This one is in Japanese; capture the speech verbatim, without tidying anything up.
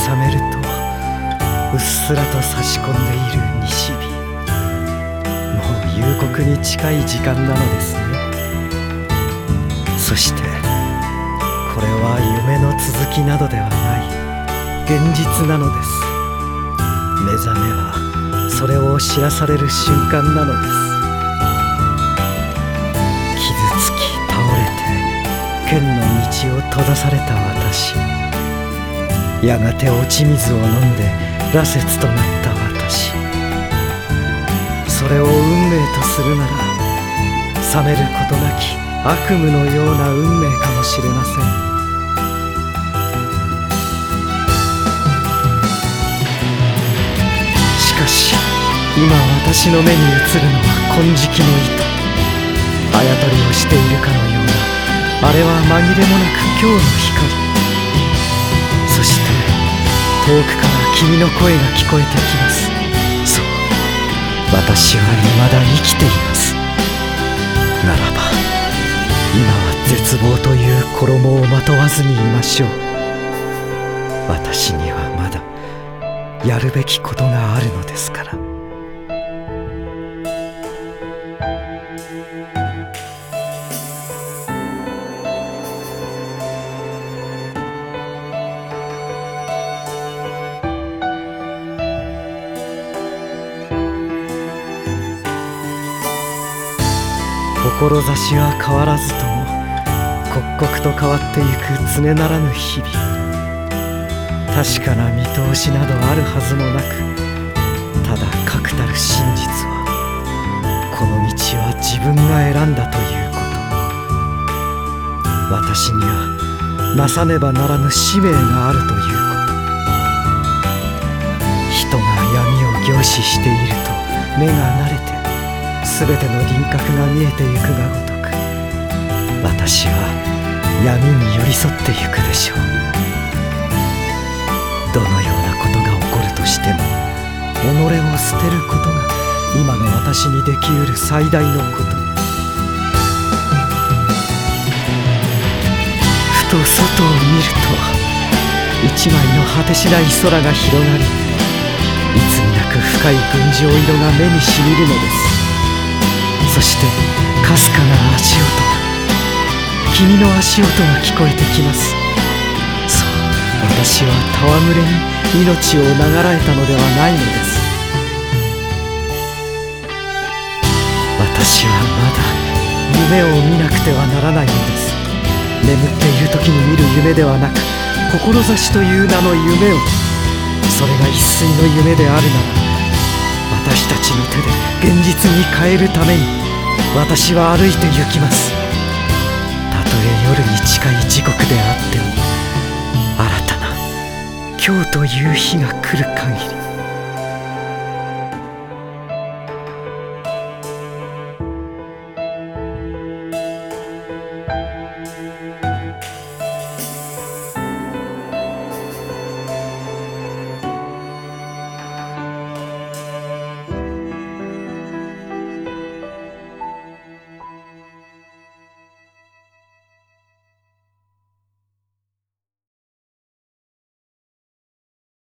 覚めるとうっすらと差し込んでいる西日。もう夕刻に近い時間なのですね。そしてこれは夢の続きなどではない現実なのです。目覚めはそれを知らされる瞬間なのです。傷つき倒れて剣の道を閉ざされた私、やがて落ち水を飲んで羅刹となった私、それを運命とするなら覚めることなき悪夢のような運命かもしれません。しかし今私の目に映るのは金色の糸。あやとりをしているかのようなあれは紛れもなく今日の光。そして遠くから君の声が聞こえてきます。そう、私は未だ生きています。ならば今は絶望という衣をまとわずにいましょう。私にはまだやるべきことがあるのですから。志は変わらずとも刻々と変わってゆく常ならぬ日々。確かな見通しなどあるはずもなく、ただ確たる真実はこの道は自分が選んだということ。私にはなさねばならぬ使命があるということ。人が闇を凝視していると目が慣れてすべての輪郭が見えてゆくがごとく、私は闇に寄り添ってゆくでしょう。どのようなことが起こるとしても己を捨てることが今の私にできうる最大のこと。ふと外を見ると一枚の果てしない空が広がり、いつになく深い群青色が目にしみるのです。そしてかすかな足音が、君の足音が聞こえてきます。そう、私は戯れに命を長らえたのではないのです。私はまだ夢を見なくてはならないのです。眠っている時に見る夢ではなく、志という名の夢を。それが一睡の夢であるなら、私たちの手で現実に変えるために私は歩いて行きます。たとえ夜に近い時刻であっても、新たな今日という日が来る限り。